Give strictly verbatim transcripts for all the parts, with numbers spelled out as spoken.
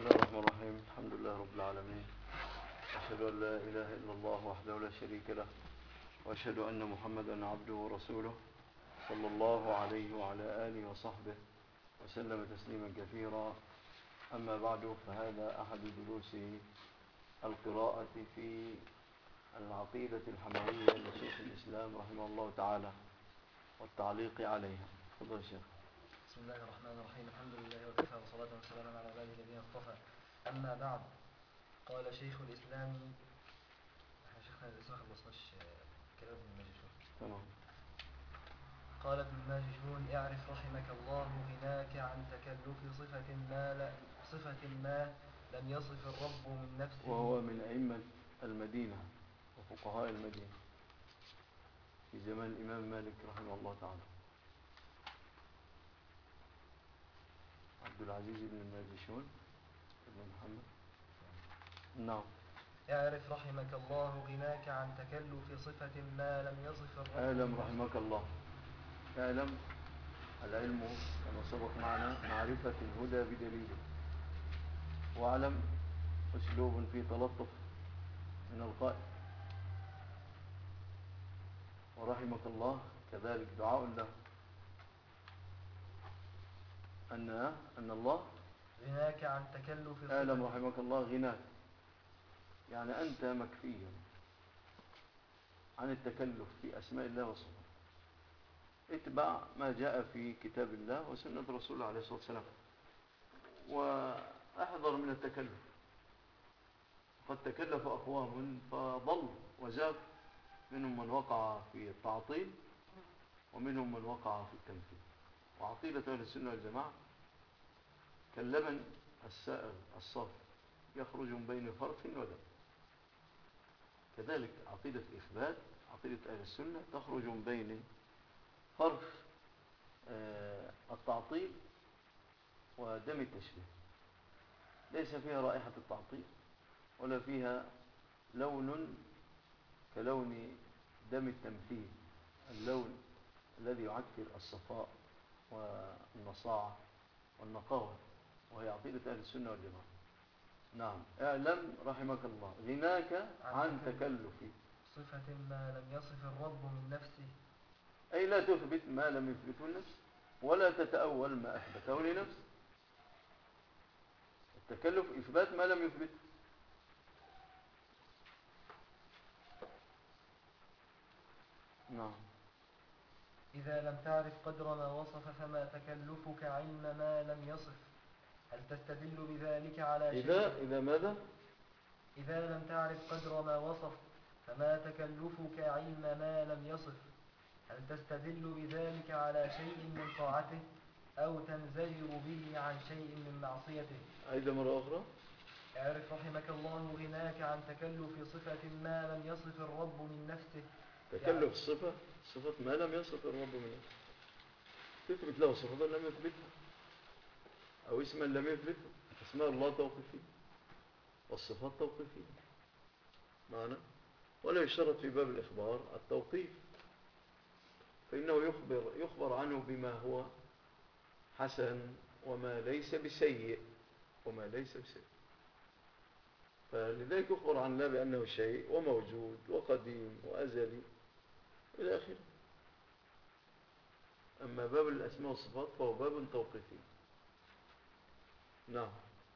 الله الرحمن الرحيم. الحمد لله رب العالمين، أشهد أن لا إله إلا الله وحده لا شريك له، وأشهد أن محمدا عبده ورسوله صلى الله عليه وعلى آله وصحبه وسلم تسليما كثيرا. أما بعد، فهذا أحد دروس القراءة في العقيدة الحموية لشيخ الإسلام رحمه الله تعالى والتعليق عليها. تفضل يا شيخ. بسم الله الرحمن الرحيم. الحمد لله وكفى وصلاة وسلاما على عباده الذين اصطفى. أما بعد، قال شيخ الإسلام. احنا شيخنا لسه ما خلصناش كلام ابن الماجشون. تمام. قال ابن الماجشون: اعرف رحمك الله غناك عن تكلف صفة ما لا صفة ما لم يصف الرب من نفسه. وهو من أئمة المدينة وفقهاء المدينة في زمان الإمام مالك رحمه الله تعالى، عبد العزيز بن الماجشون بن محمد. نعم. اعرف رحمك الله غناك عن تكلف صفة ما لم يصف الرب. اعلم رحمك الله. اعلم، العلم كما سبق معنا معرفة الهدى بدليله، واعلم أسلوب في تلطف من القائل، ورحمك الله كذلك دعاء له أن أن الله غناك عن تكلف صفة. اعلم رحمك الله غناك، يعني أنت مكفي عن التكلف في أسماء الله وصفاته. اتبع ما جاء في كتاب الله وسنة رسوله عليه الصلاة والسلام، واحذر من التكلف. قد تكلف أقوام فضل وزاغ، منهم من وقع في التعطيل ومنهم من وقع في التمثيل. وعقيدة أهل السنة والجماعة كاللبن السائغ الصافي يخرج من بين فرث ودم، كذلك عقيدة الإثبات، عقيدة أهل السنة تخرج من بين فرث آه التعطيل ودم التشبيه. ليس فيها رائحة التعطيل ولا فيها لون كلون دم التمثيل، اللون الذي يعكر الصفاء والنصاعة والنقاوة، وهي عقيدة أهل السنة والجماعة. نعم. اعلم رحمك الله غناك عن تكلف صفة ما لم يصف الرب من نفسه، أي لا تثبت ما لم يثبته النفس ولا تتأول ما أثبته لنفس. التكلف إثبات ما لم يثبته. نعم. إذا لم تعرف قدر ما وصف فما تكلفك علم ما لم يصف. هل تستدل بذلك على شيء؟ إذا إذا ماذا؟ إذا لم تعرف قدر ما وصف فما تكلفك علم ما لم يصف. هل تستدل بذلك على شيء من طاعته أو تنزجر به عن شيء من معصيته؟ عيد مرة أخرى. اعرف رحمك الله غناك عن تكلف صفة ما لم يصف الرب من نفسه. تكلف صفة صفة ما لم يصف الرب من نفسه، تثبت له صفة لم يثبتها أو اسما لم يثبته. اسماء الله توقيفية والصفات توقيفية معنى، ولا يشترط في باب الإخبار التوقيف، فإنه يخبر, يخبر عنه بما هو حسن وما ليس بسيء وما ليس بسيء. فلذلك يخبر عن الله بأنه شيء وموجود وقديم وأزلي إلى آخره. أما باب الأسماء والصفات فهو باب توقيفي. نعم.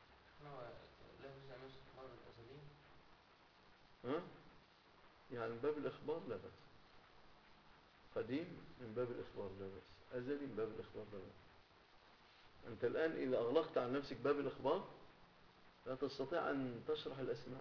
ها؟ يعني باب الإخبار لا بأس، قديم من باب الإخبار لا بأس، أزلي من باب الإخبار لا بأس. أنت الآن إذا أغلقت عن نفسك باب الإخبار لا تستطيع أن تشرح الأسماء،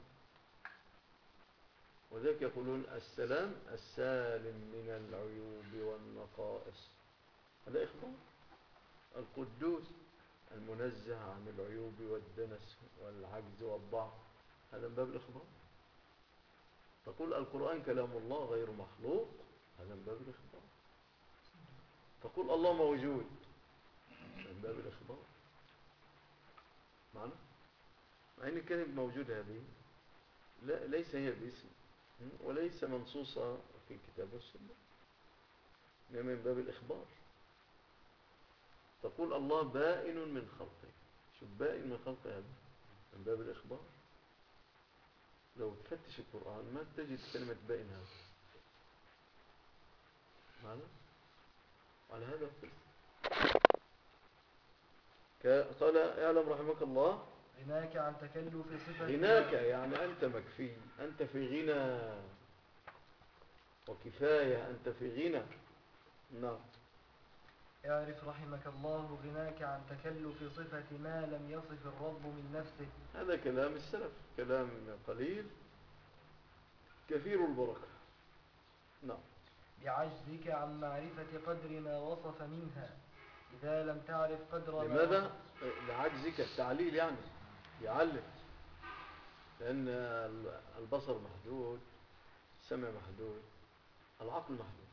وذلك يقولون السلام السالم من العيوب والنقائص، هذا إخبار. القدوس المنزه عن العيوب والدنس والعجز والضعف، هذا من باب الإخبار. تقول القرآن كلام الله غير مخلوق، هذا من باب الإخبار. تقول الله موجود، من باب الإخبار. معنى مع أن كلمة موجود هذه لا ليس هي باسم وليس منصوصة في كتاب والسنة، إنما من باب الإخبار. تقول الله بائن من خلقه، شو بائن من خلقه هذا؟ من باب الإخبار. لو تفتش القرآن ما تجد كلمة بين هذا معنا على هذا القسم. قال اعلم رحمك الله غناك عن تكلف صفة غناك يعني أنت مكفي، أنت في غنى وكفاية، أنت في غنى. نعم. اعرف رحمك الله غناك عن تكلف صفة ما لم يصف الرب من نفسه. هذا كلام السلف، كلام قليل كثير البركة. نعم. بعجزك عن معرفة قدر ما وصف منها إذا لم تعرف قدر ما لماذا؟ وصف. لعجزك التعليل يعني يعلم، لأن البصر محدود، السمع محدود، العقل محدود،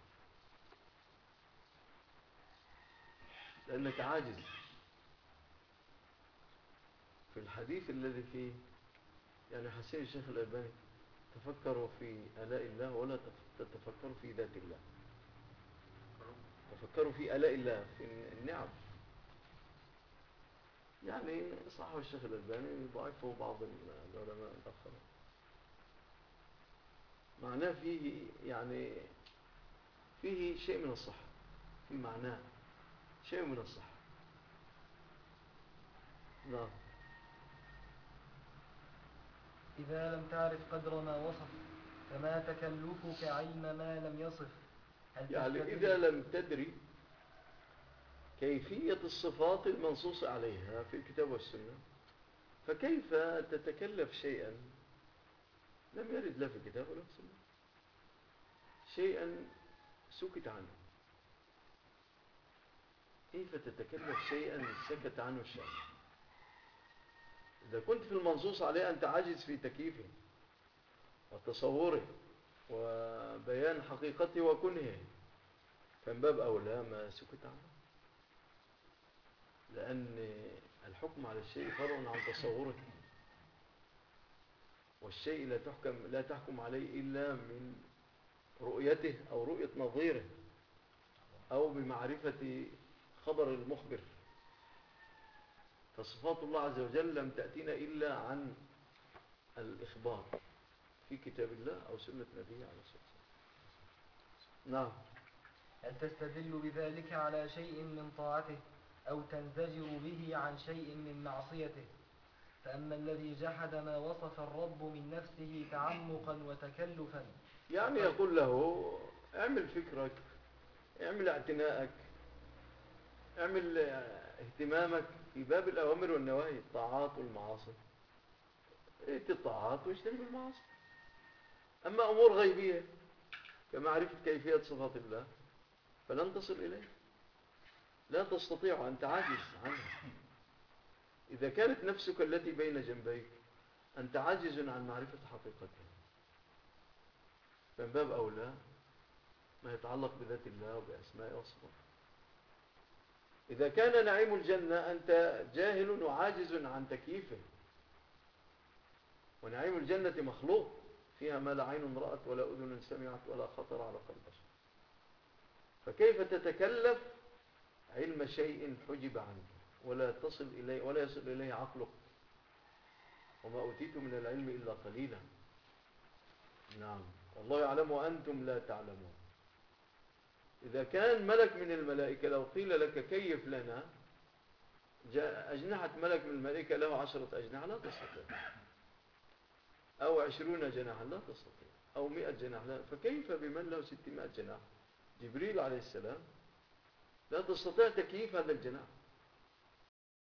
لأنك عاجز. في الحديث الذي فيه يعني حسين الشيخ الألباني تفكروا في آلاء الله ولا تتفكروا في ذات الله، تفكروا في آلاء الله، في النعم. يعني صححه الشيخ الألباني ضعفه بعض العلماء الآخرين. معناه فيه يعني فيه شيء من الصحة، في معناه شيء من الصحة. نعم. إذا لم تعرف قدر ما وصف فما تكلفك علم ما لم يصف. هل يعني تستدل؟ إذا لم تدري كيفية الصفات المنصوص عليها في الكتاب والسنة فكيف تتكلف شيئا لم يرد لا في الكتاب ولا في السنة، شيئا سكت عنه. كيف تتكلف شيئا سكت عنه الشرع؟ إذا كنت في المنصوص عليه أنت عاجز في تكييفه وتصوره وبيان حقيقته وكنهه، فمن باب أولى ما سكت عنه، لأن الحكم على الشيء فرع عن تصوره، والشيء لا تحكم لا تحكم عليه إلا من رؤيته أو رؤية نظيره أو بمعرفة خبر المخبر. فصفات الله عز وجل لم تأتينا إلا عن الإخبار في كتاب الله أو سنة نبيه عليه الصلاة والسلام. نعم. هل تستدل بذلك على شيء من طاعته أو تنزجر به عن شيء من معصيته؟ فأما الذي جحد ما وصف الرب من نفسه تعمقا وتكلفا يعني يقول له اعمل فكرك، اعمل اعتناءك، اعمل اهتمامك في باب الأوامر والنواهي، الطاعات والمعاصي، ائت الطاعات واجتنب المعاصي. أما أمور غيبية كمعرفة كيفية صفات الله فلن تصل إليه، لا تستطيع، أنت عاجز عنها. إذا كانت نفسك التي بين جنبيك أنت عاجز عن معرفة حقيقتها، فمن باب أولى ما يتعلق بذات الله وبأسمائه وصفاته. إذا كان نعيم الجنة أنت جاهل وعاجز عن تكييفه، ونعيم الجنة مخلوق، فيها ما لا عين رأت ولا أذن سمعت ولا خطر على قلب بشر، فكيف تتكلف علم شيء حجب عنك ولا تصل إليه ولا يصل إليه عقلك؟ وما أوتيت من العلم إلا قليلا. نعم. والله يعلم وأنتم لا تعلمون. إذا كان ملك من الملائكة لو قيل لك كيف لنا أجنحة ملك من الملائكة له عشرة أجنحة لا تستطيع، أو عشرون جناحا لا تستطيع، أو مئة جناح لا. فكيف بمن له ستمائة جناح؟ جبريل عليه السلام لا تستطيع تكييف هذا الجناح.